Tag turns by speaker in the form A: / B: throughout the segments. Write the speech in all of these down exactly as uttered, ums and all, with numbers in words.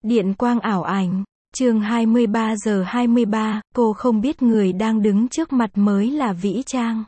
A: Điện quang ảo ảnh. Chương hai mươi ba giờ hai mươi ba, cô không biết người đang đứng trước mặt mới là Vĩ Trang.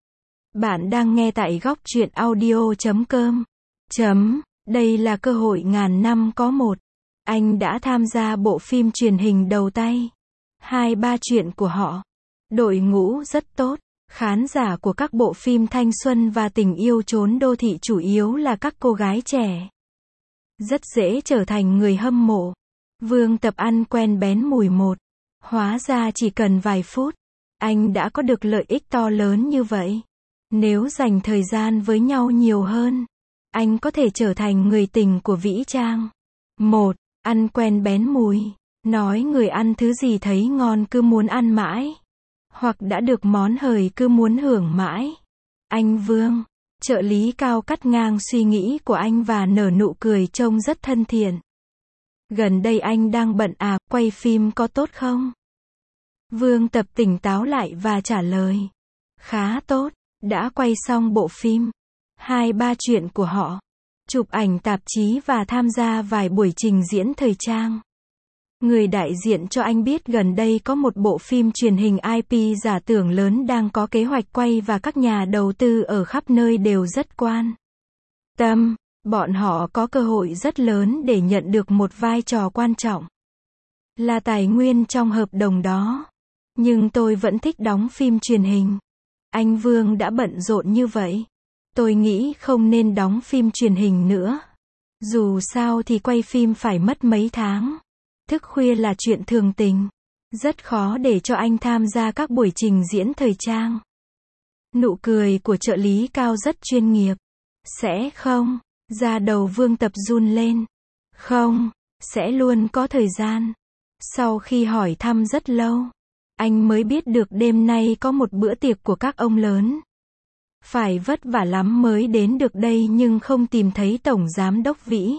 A: Bạn đang nghe tại góc truyện audio chấm com. Chấm, đây là cơ hội ngàn năm có một. Anh đã tham gia bộ phim truyền hình đầu tay. Hai ba chuyện của họ. Đội ngũ rất tốt. Khán giả của các bộ phim thanh xuân và tình yêu trốn đô thị chủ yếu là các cô gái trẻ. Rất dễ trở thành người hâm mộ. Vương Tập ăn quen bén mùi một. Hóa ra chỉ cần vài phút, anh đã có được lợi ích to lớn như vậy. Nếu dành thời gian với nhau nhiều hơn, anh có thể trở thành người tình của Vĩ Trang. Một, ăn quen bén mùi. Nói người ăn thứ gì thấy ngon cứ muốn ăn mãi. Hoặc đã được món hời cứ muốn hưởng mãi. Anh Vương, trợ lý Cao cắt ngang suy nghĩ của anh và nở nụ cười trông rất thân thiện. Gần đây anh đang bận à, quay phim có tốt không? Vương Tập tỉnh táo lại và trả lời. Khá tốt, đã quay xong bộ phim. Hai ba chuyện của họ. Chụp ảnh tạp chí và tham gia vài buổi trình diễn thời trang. Người đại diện cho anh biết gần đây có một bộ phim truyền hình i pê giả tưởng lớn đang có kế hoạch quay và các nhà đầu tư ở khắp nơi đều rất quan tâm. Bọn họ có cơ hội rất lớn để nhận được một vai trò quan trọng. Là tài nguyên trong hợp đồng đó. Nhưng tôi vẫn thích đóng phim truyền hình. Anh Vương đã bận rộn như vậy. Tôi nghĩ không nên đóng phim truyền hình nữa. Dù sao thì quay phim phải mất mấy tháng. Thức khuya là chuyện thường tình. Rất khó để cho anh tham gia các buổi trình diễn thời trang. Nụ cười của trợ lý Cao rất chuyên nghiệp. Sẽ không. Da đầu Vương Tập run lên. Không, sẽ luôn có thời gian. Sau khi hỏi thăm rất lâu, anh mới biết được đêm nay có một bữa tiệc của các ông lớn. Phải vất vả lắm mới đến được đây nhưng không tìm thấy Tổng Giám đốc Vĩ.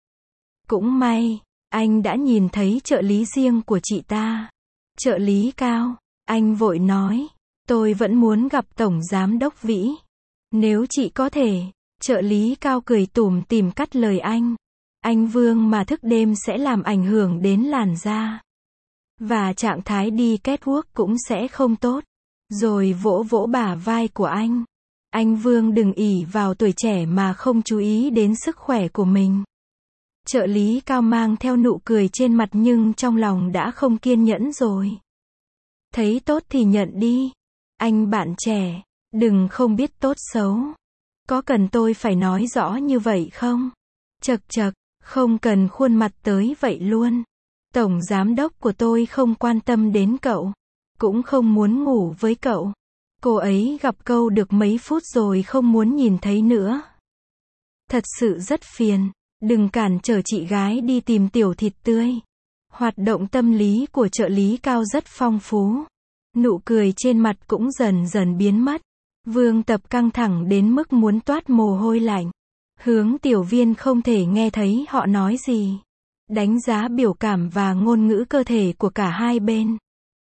A: Cũng may, anh đã nhìn thấy trợ lý riêng của chị ta. Trợ lý Cao, anh vội nói, tôi vẫn muốn gặp Tổng Giám đốc Vĩ. Nếu chị có thể. Trợ lý Cao cười tủm tỉm cắt lời anh. Anh Vương mà thức đêm sẽ làm ảnh hưởng đến làn da. Và trạng thái đi catwalk cũng sẽ không tốt. Rồi vỗ vỗ bả vai của anh. Anh Vương đừng ỷ vào tuổi trẻ mà không chú ý đến sức khỏe của mình. Trợ lý Cao mang theo nụ cười trên mặt nhưng trong lòng đã không kiên nhẫn rồi. Thấy tốt thì nhận đi. Anh bạn trẻ, đừng không biết tốt xấu. Có cần tôi phải nói rõ như vậy không? Chật chật, không cần khuôn mặt tới vậy luôn. Tổng giám đốc của tôi không quan tâm đến cậu. Cũng không muốn ngủ với cậu. Cô ấy gặp câu được mấy phút rồi không muốn nhìn thấy nữa. Thật sự rất phiền. Đừng cản trở chị gái đi tìm tiểu thịt tươi. Hoạt động tâm lý của trợ lý Cao rất phong phú. Nụ cười trên mặt cũng dần dần biến mất. Vương Tập căng thẳng đến mức muốn toát mồ hôi lạnh. Hướng Tiểu Viên không thể nghe thấy họ nói gì. Đánh giá biểu cảm và ngôn ngữ cơ thể của cả hai bên.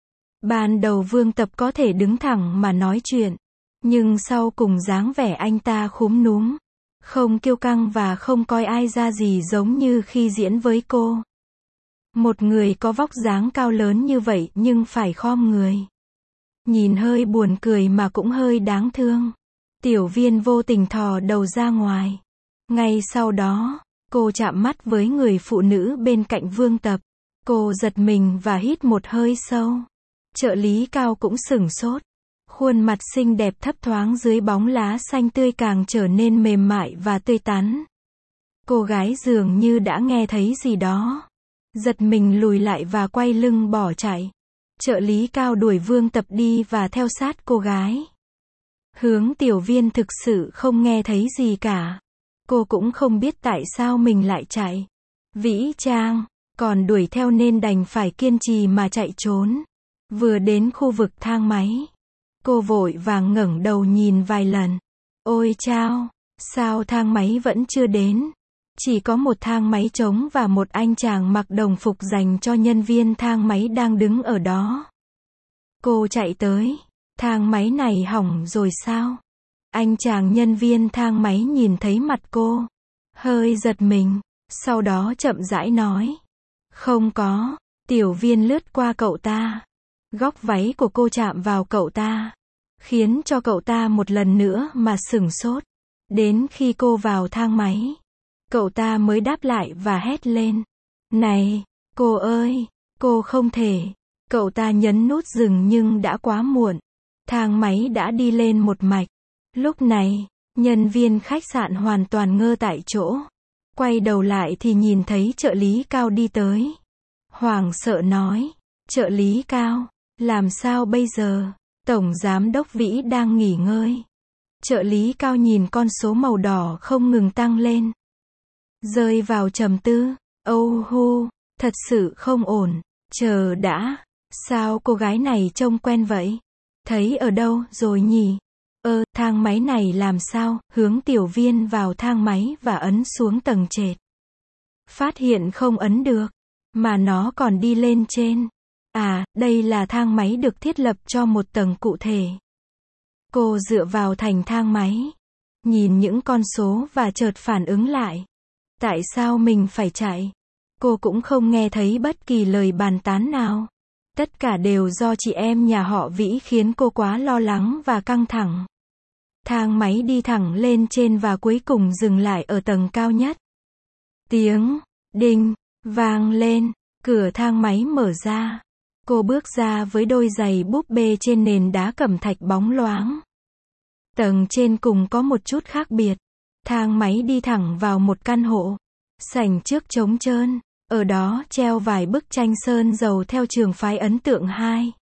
A: Ban đầu Vương Tập có thể đứng thẳng mà nói chuyện. Nhưng sau cùng dáng vẻ anh ta khúm núm. Không kiêu căng và không coi ai ra gì giống như khi diễn với cô. Một người có vóc dáng cao lớn như vậy nhưng phải khom người. Nhìn hơi buồn cười mà cũng hơi đáng thương. Tiểu Viên vô tình thò đầu ra ngoài. Ngay sau đó, cô chạm mắt với người phụ nữ bên cạnh Vương Tập. Cô giật mình và hít một hơi sâu. Trợ lý Cao cũng sửng sốt. Khuôn mặt xinh đẹp thấp thoáng dưới bóng lá xanh tươi càng trở nên mềm mại và tươi tắn. Cô gái dường như đã nghe thấy gì đó. Giật mình lùi lại và quay lưng bỏ chạy. Trợ lý Cao đuổi Vương Tập đi và theo sát cô gái. Hướng Tiểu Viên thực sự không nghe thấy gì cả. Cô cũng không biết tại sao mình lại chạy. Vĩ Trang còn đuổi theo nên đành phải kiên trì mà chạy trốn. Vừa đến khu vực thang máy, cô vội vàng ngẩng đầu nhìn vài lần. Ôi chao, sao thang máy vẫn chưa đến? Chỉ có một thang máy trống và một anh chàng mặc đồng phục dành cho nhân viên thang máy đang đứng ở đó. Cô chạy tới. Thang máy này hỏng rồi sao? Anh chàng nhân viên thang máy nhìn thấy mặt cô. Hơi giật mình. Sau đó chậm rãi nói. Không có. Tiểu Viên lướt qua cậu ta. Góc váy của cô chạm vào cậu ta, khiến cho cậu ta một lần nữa mà sửng sốt. Đến khi cô vào thang máy, cậu ta mới đáp lại và hét lên. Này, cô ơi, cô không thể. Cậu ta nhấn nút dừng nhưng đã quá muộn. Thang máy đã đi lên một mạch. Lúc này, nhân viên khách sạn hoàn toàn ngơ tại chỗ. Quay đầu lại thì nhìn thấy trợ lý Cao đi tới. Hoảng sợ nói. Trợ lý Cao, làm sao bây giờ? Tổng giám đốc Vĩ đang nghỉ ngơi. Trợ lý Cao nhìn con số màu đỏ không ngừng tăng lên. Rơi vào trầm tư. Âu hu, thật sự không ổn. Chờ đã. Sao cô gái này trông quen vậy? Thấy ở đâu rồi nhỉ? Ơ, thang máy này làm sao? Hướng Tiểu Viên vào thang máy và ấn xuống tầng trệt. Phát hiện không ấn được, mà nó còn đi lên trên. À, đây là thang máy được thiết lập cho một tầng cụ thể. Cô dựa vào thành thang máy, nhìn những con số và chợt phản ứng lại. Tại sao mình phải chạy? Cô cũng không nghe thấy bất kỳ lời bàn tán nào. Tất cả đều do chị em nhà họ Vĩ khiến cô quá lo lắng và căng thẳng. Thang máy đi thẳng lên trên và cuối cùng dừng lại ở tầng cao nhất. Tiếng đinh vang lên, cửa thang máy mở ra. Cô bước ra với đôi giày búp bê trên nền đá cẩm thạch bóng loáng. Tầng trên cùng có một chút khác biệt. Thang máy đi thẳng vào một căn hộ. Sảnh trước trống trơn. Ở đó treo vài bức tranh sơn dầu theo trường phái ấn tượng hai.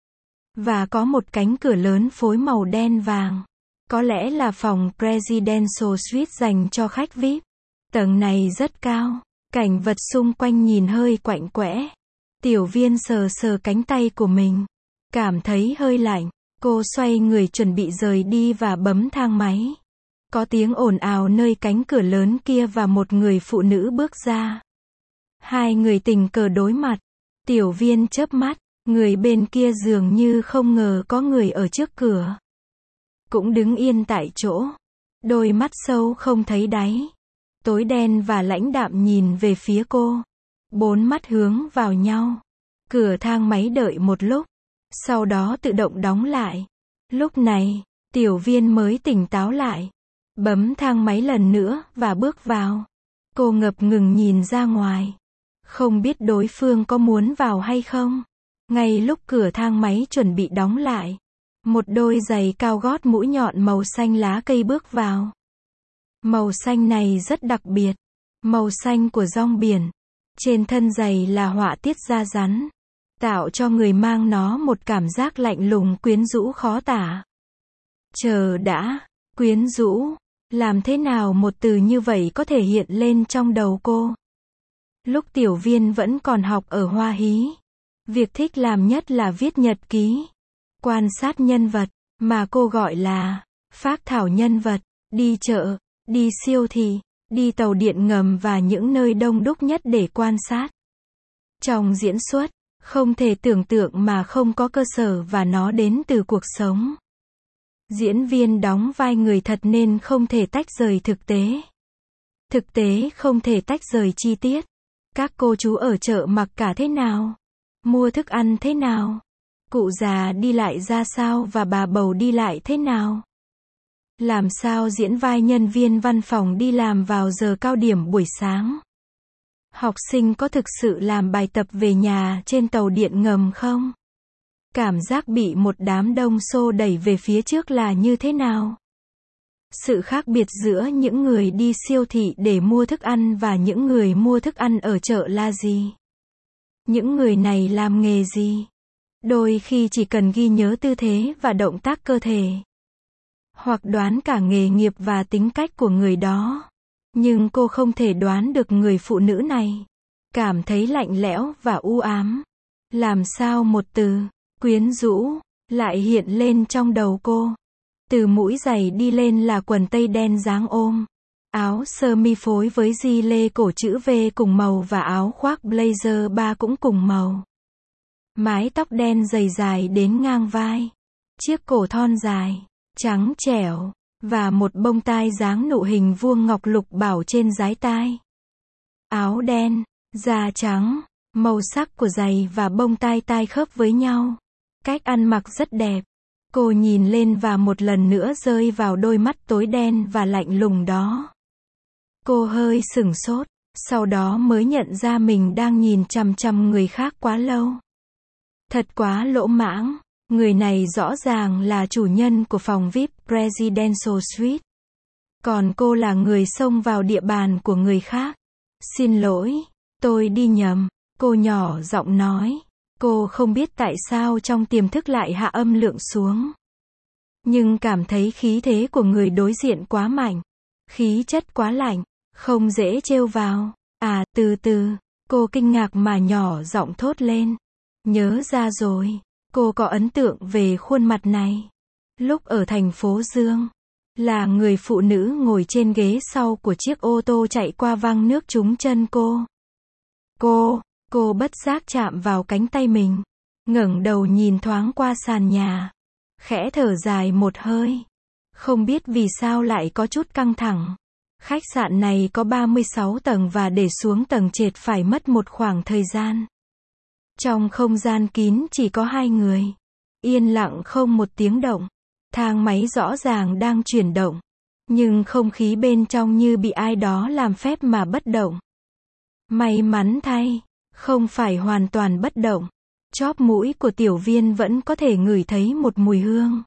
A: Và có một cánh cửa lớn phối màu đen vàng. Có lẽ là phòng Presidential Suite dành cho khách vi ai pi. Tầng này rất cao. Cảnh vật xung quanh nhìn hơi quạnh quẽ. Tiểu Viên sờ sờ cánh tay của mình. Cảm thấy hơi lạnh. Cô xoay người chuẩn bị rời đi và bấm thang máy. Có tiếng ồn ào nơi cánh cửa lớn kia và một người phụ nữ bước ra. Hai người tình cờ đối mặt. Tiểu Viên chớp mắt. Người bên kia dường như không ngờ có người ở trước cửa. Cũng đứng yên tại chỗ. Đôi mắt sâu không thấy đáy. Tối đen và lãnh đạm nhìn về phía cô. Bốn mắt hướng vào nhau. Cửa thang máy đợi một lúc. Sau đó tự động đóng lại. Lúc này, Tiểu Viên mới tỉnh táo lại. Bấm thang máy lần nữa và bước vào. Cô ngập ngừng nhìn ra ngoài. Không biết đối phương có muốn vào hay không. Ngay lúc cửa thang máy chuẩn bị đóng lại, một đôi giày cao gót mũi nhọn màu xanh lá cây bước vào. Màu xanh này rất đặc biệt. Màu xanh của rong biển. Trên thân giày là họa tiết da rắn. Tạo cho người mang nó một cảm giác lạnh lùng quyến rũ khó tả. Chờ đã. Quyến rũ. Làm thế nào một từ như vậy có thể hiện lên trong đầu cô? Lúc Tiểu Viên vẫn còn học ở Hoa Hí, việc thích làm nhất là viết nhật ký. Quan sát nhân vật, mà cô gọi là phác thảo nhân vật, đi chợ, đi siêu thị, đi tàu điện ngầm và những nơi đông đúc nhất để quan sát. Trong diễn xuất, không thể tưởng tượng mà không có cơ sở và nó đến từ cuộc sống. Diễn viên đóng vai người thật nên không thể tách rời thực tế. Thực tế không thể tách rời chi tiết. Các cô chú ở chợ mặc cả thế nào? Mua thức ăn thế nào? Cụ già đi lại ra sao và bà bầu đi lại thế nào? Làm sao diễn vai nhân viên văn phòng đi làm vào giờ cao điểm buổi sáng? Học sinh có thực sự làm bài tập về nhà trên tàu điện ngầm không? Cảm giác bị một đám đông xô đẩy về phía trước là như thế nào? Sự khác biệt giữa những người đi siêu thị để mua thức ăn và những người mua thức ăn ở chợ là gì? Những người này làm nghề gì? Đôi khi chỉ cần ghi nhớ tư thế và động tác cơ thể. Hoặc đoán cả nghề nghiệp và tính cách của người đó. Nhưng cô không thể đoán được người phụ nữ này. Cảm thấy lạnh lẽo và u ám. Làm sao một từ, quyến rũ, lại hiện lên trong đầu cô. Từ mũi giày đi lên là quần tây đen dáng ôm. Áo sơ mi phối với gi lê cổ chữ V cùng màu và áo khoác blazer ba cũng cùng màu. Mái tóc đen dày dài đến ngang vai. Chiếc cổ thon dài, trắng trẻo, và một bông tai dáng nụ hình vuông ngọc lục bảo trên dái tai. Áo đen, da trắng, Màu sắc của giày và bông tai tai khớp với nhau. Cách ăn mặc rất đẹp. Cô nhìn lên và một lần nữa rơi vào đôi mắt tối đen và lạnh lùng đó. Cô hơi sửng sốt, sau đó mới nhận ra mình đang nhìn chằm chằm người khác quá lâu. Thật quá lỗ mãng, người này rõ ràng là chủ nhân của phòng vi ai pi Presidential Suite. Còn cô là người xông vào địa bàn của người khác. Xin lỗi, tôi đi nhầm, cô nhỏ giọng nói. Cô không biết tại sao trong tiềm thức lại hạ âm lượng xuống. Nhưng cảm thấy khí thế của người đối diện quá mạnh. Khí chất quá lạnh, không dễ trêu vào. À, từ từ, cô kinh ngạc mà nhỏ giọng thốt lên. Nhớ ra rồi, cô có ấn tượng về khuôn mặt này. Lúc ở thành phố Dương, là người phụ nữ ngồi trên ghế sau của chiếc ô tô chạy qua văng nước trúng chân cô. Cô, cô bất giác chạm vào cánh tay mình, ngẩng đầu nhìn thoáng qua sàn nhà, khẽ thở dài một hơi. Không biết vì sao lại có chút căng thẳng. Khách sạn này có ba mươi sáu tầng và để xuống tầng trệt phải mất một khoảng thời gian. Trong không gian kín chỉ có hai người. Yên lặng không một tiếng động. Thang máy rõ ràng đang chuyển động. Nhưng không khí bên trong như bị ai đó làm phép mà bất động. May mắn thay, không phải hoàn toàn bất động. Chóp mũi của Tiểu Viên vẫn có thể ngửi thấy một mùi hương.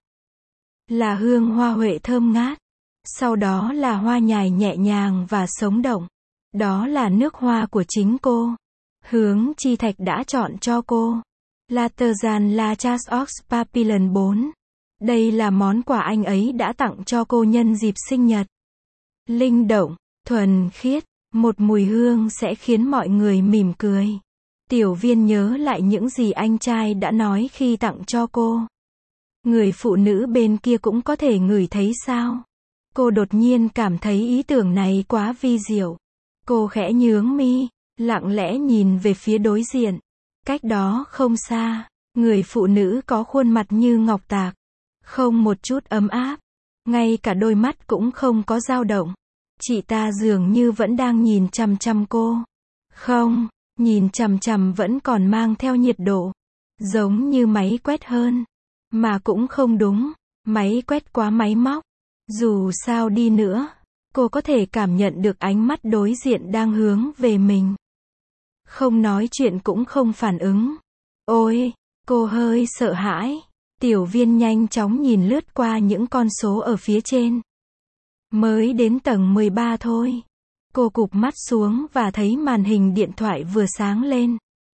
A: Là hương hoa huệ thơm ngát. Sau đó là hoa nhài nhẹ nhàng và sống động. Đó là nước hoa của chính cô. Hướng Chi Thạch đã chọn cho cô. L'artisan La Chasse aux Papillons bốn. Đây là món quà anh ấy đã tặng cho cô nhân dịp sinh nhật. Linh động, thuần khiết, một mùi hương sẽ khiến mọi người mỉm cười. Tiểu Viên nhớ lại những gì anh trai đã nói khi tặng cho cô. Người phụ nữ bên kia cũng có thể ngửi thấy sao? Cô đột nhiên cảm thấy ý tưởng này quá vi diệu. Cô khẽ nhướng mi, lặng lẽ nhìn về phía đối diện. Cách đó không xa, người phụ nữ có khuôn mặt như ngọc tạc. Không một chút ấm áp. Ngay cả đôi mắt cũng không có dao động. Chị ta dường như vẫn đang nhìn chằm chằm cô. Không, nhìn chằm chằm vẫn còn mang theo nhiệt độ. Giống như máy quét hơn. Mà cũng không đúng. Máy quét quá máy móc. Dù sao đi nữa, cô có thể cảm nhận được ánh mắt đối diện đang hướng về mình. Không nói chuyện cũng không phản ứng. Ôi, cô hơi sợ hãi. Tiểu Viên nhanh chóng nhìn lướt qua những con số ở phía trên. Mới đến tầng mười ba thôi. Cô cụp mắt xuống và thấy màn hình điện thoại vừa sáng lên.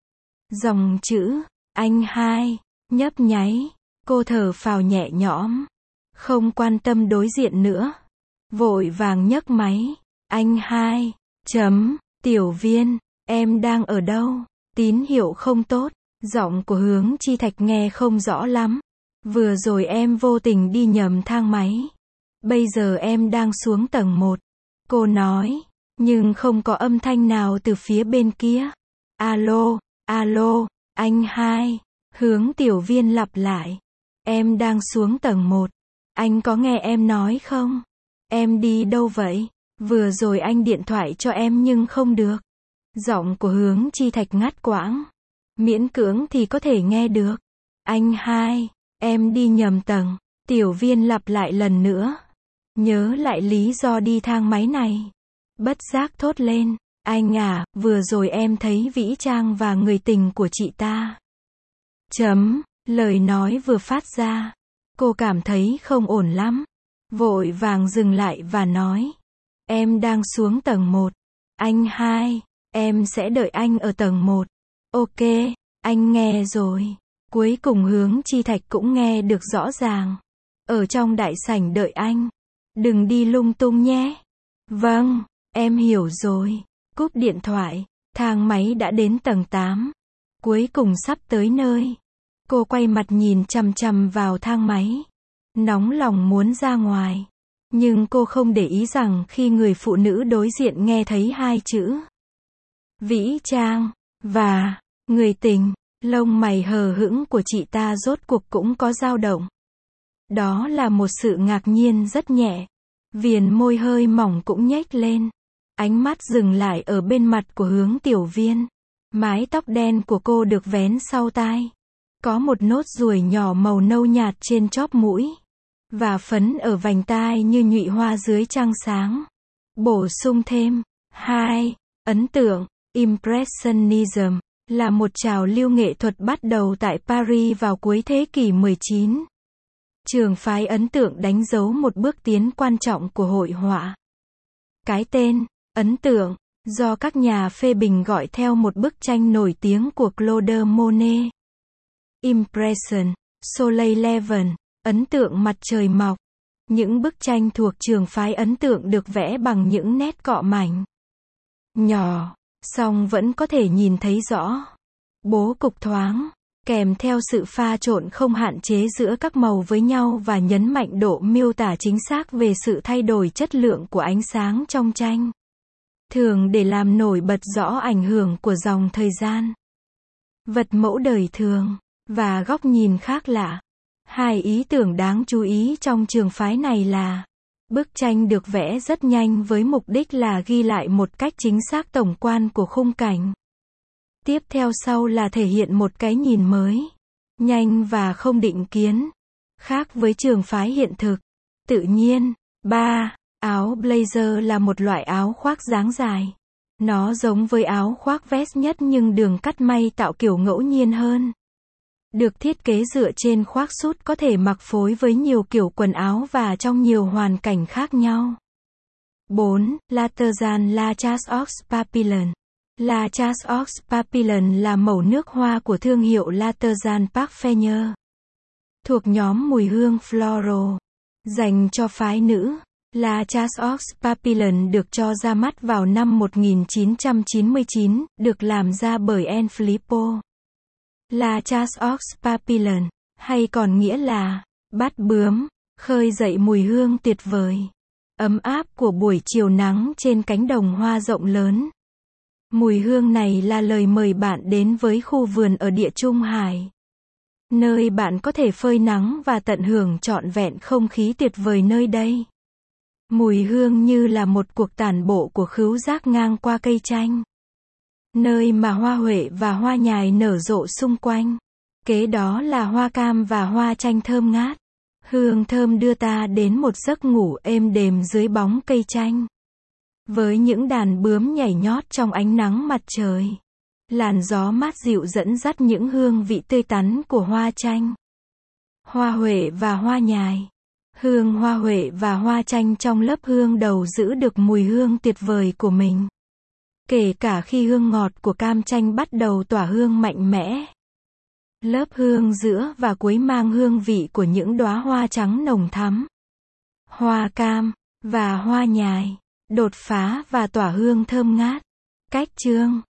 A: Dòng chữ, anh hai, nhấp nháy. Cô thở phào nhẹ nhõm. Không quan tâm đối diện nữa. Vội vàng nhấc máy. Anh hai, chấm, Tiểu Viên, em đang ở đâu? Tín hiệu không tốt. Giọng của Hướng Chi Thạch nghe không rõ lắm. Vừa rồi em vô tình đi nhầm thang máy. Bây giờ em đang xuống tầng một. Cô nói. Nhưng không có âm thanh nào từ phía bên kia. Alo, alo, anh hai. Hướng Tiểu Viên lặp lại. Em đang xuống tầng một. Anh có nghe em nói không? Em đi đâu vậy? Vừa rồi anh điện thoại cho em nhưng không được. Giọng của Hướng Chi Thạch ngắt quãng. Miễn cưỡng thì có thể nghe được. Anh hai, em đi nhầm tầng. Tiểu Viên lặp lại lần nữa. Nhớ lại lý do đi thang máy này. Bất giác thốt lên. Anh à, vừa rồi em thấy Vĩ Trang và người tình của chị ta. Chấm, lời nói vừa phát ra. Cô cảm thấy không ổn lắm. Vội vàng dừng lại và nói. Em đang xuống tầng một. Anh hai, em sẽ đợi anh ở tầng một. Ok, anh nghe rồi. Cuối cùng Hướng Chi Thạch cũng nghe được rõ ràng. Ở trong đại sảnh đợi anh. Đừng đi lung tung nhé. Vâng, em hiểu rồi. Cúp điện thoại, thang máy đã đến tầng tám. Cuối cùng sắp tới nơi. Cô quay mặt nhìn chằm chằm vào thang máy. Nóng lòng muốn ra ngoài. Nhưng cô không để ý rằng khi người phụ nữ đối diện nghe thấy hai chữ Vĩ Trang và người tình, lông mày hờ hững của chị ta rốt cuộc cũng có dao động. Đó là một sự ngạc nhiên rất nhẹ. Viền môi hơi mỏng cũng nhếch lên. Ánh mắt dừng lại ở bên mặt của Hướng Tiểu Viên. Mái tóc đen của cô được vén sau tai. Có một nốt ruồi nhỏ màu nâu nhạt trên chóp mũi. Và phấn ở vành tai như nhụy hoa dưới trăng sáng. Bổ sung thêm. hai. Ấn tượng. Impressionism là một trào lưu nghệ thuật bắt đầu tại Paris vào cuối thế kỷ mười chín. Trường phái ấn tượng đánh dấu một bước tiến quan trọng của hội họa. Cái tên, ấn tượng, do các nhà phê bình gọi theo một bức tranh nổi tiếng của Claude Monet. Impression, Soleil Levant, ấn tượng mặt trời mọc. Những bức tranh thuộc trường phái ấn tượng được vẽ bằng những nét cọ mảnh, nhỏ, song vẫn có thể nhìn thấy rõ. Bố cục thoáng, kèm theo sự pha trộn không hạn chế giữa các màu với nhau và nhấn mạnh độ miêu tả chính xác về sự thay đổi chất lượng của ánh sáng trong tranh. Thường để làm nổi bật rõ ảnh hưởng của dòng thời gian, vật mẫu đời thường, và góc nhìn khác lạ. Hai ý tưởng đáng chú ý trong trường phái này là bức tranh được vẽ rất nhanh với mục đích là ghi lại một cách chính xác tổng quan của khung cảnh. Tiếp theo sau là thể hiện một cái nhìn mới, nhanh và không định kiến, khác với trường phái hiện thực, tự nhiên. ba. Áo blazer là một loại áo khoác dáng dài. Nó giống với áo khoác vest nhất nhưng đường cắt may tạo kiểu ngẫu nhiên hơn. Được thiết kế dựa trên khoác sút có thể mặc phối với nhiều kiểu quần áo và trong nhiều hoàn cảnh khác nhau. bốn. L'artisan La Chasse aux Papillons. La Chasse aux Papillons là mẩu nước hoa của thương hiệu L'artisan Parfumeur, thuộc nhóm mùi hương floral, dành cho phái nữ. La Chasse aux Papillons được cho ra mắt vào năm một nghìn chín trăm chín mươi chín, được làm ra bởi Anne Filippo. La Chasse aux Papillons, hay còn nghĩa là bắt bướm, khơi dậy mùi hương tuyệt vời, ấm áp của buổi chiều nắng trên cánh đồng hoa rộng lớn. Mùi hương này là lời mời bạn đến với khu vườn ở Địa Trung Hải, nơi bạn có thể phơi nắng và tận hưởng trọn vẹn không khí tuyệt vời nơi đây. Mùi hương như là một cuộc tản bộ của khứu giác ngang qua cây chanh, nơi mà hoa huệ và hoa nhài nở rộ xung quanh. Kế đó là hoa cam và hoa chanh thơm ngát. Hương thơm đưa ta đến một giấc ngủ êm đềm dưới bóng cây chanh, với những đàn bướm nhảy nhót trong ánh nắng mặt trời. Làn gió mát dịu dẫn dắt những hương vị tươi tắn của hoa chanh, hoa huệ và hoa nhài. Hương hoa huệ và hoa chanh trong lớp hương đầu giữ được mùi hương tuyệt vời của mình, kể cả khi hương ngọt của cam chanh bắt đầu tỏa hương mạnh mẽ. Lớp hương giữa và cuối mang hương vị của những đóa hoa trắng nồng thắm, hoa cam và hoa nhài, đột phá và tỏa hương thơm ngát. Cách chương